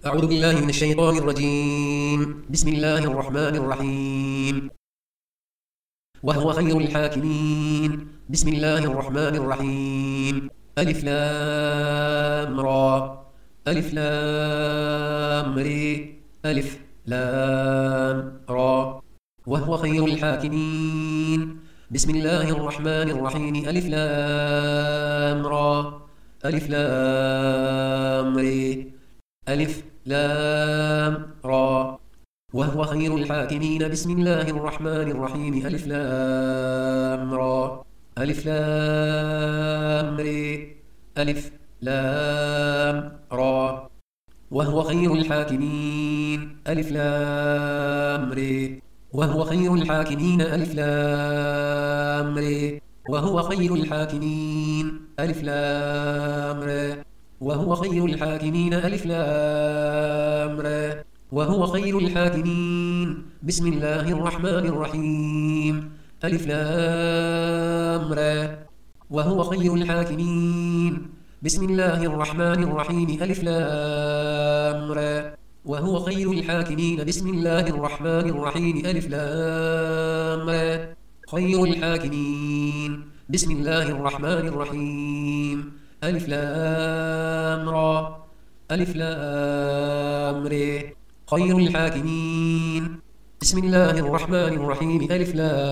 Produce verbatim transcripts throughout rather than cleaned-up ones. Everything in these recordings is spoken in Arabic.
أعوذ بالله من الشيطان الرجيم. بسم الله الرحمن الرحيم. وهو خير الحاكمين. بسم الله الرحمن الرحيم. ألف لام را. ألف لام ري. ألف لام را. وهو خير الحاكمين. بسم الله الرحمن الرحيم. ألف لام را. ألف لام ري. ألف لام را. وهو خير الحاكمين. بسم الله الرحمن الرحيم. ألف لام را. ألف لام ري. ألف لام را. وهو خير الحاكمين. ألف لام ري. وهو خير الحاكمين. ألف لام ري. وهو خير الحاكمين. ألف لام ري. وهو خير الحاكمين. ألف لام را. وهو خير الحاكمين. بسم الله الرحمن الرحيم. ألف لام را. وهو خير الحاكمين. بسم الله الرحمن الرحيم. ألف لام را. وهو خير الحاكمين. بسم الله الرحمن الرحيم. ألف لام را. خير الحاكمين. بسم الله الرحمن الرحيم. ألف لام را. ألف لام ري. خير الحاكمين. بسم الله الرحمن الرحيم. ألف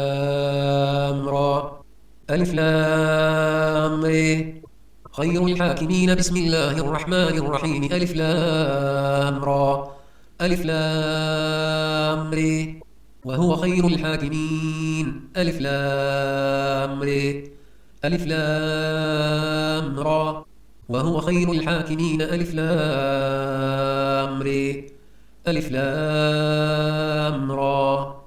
لام را. ألف لام ري. خير الحاكمين. بسم الله الرحمن الرحيم. ألف لام را. ألف لام ري. وهو خير الحاكمين. ألف لام ري. ألف لام را. وهو خير الحاكمين. ألف لام ري. ألف لام را.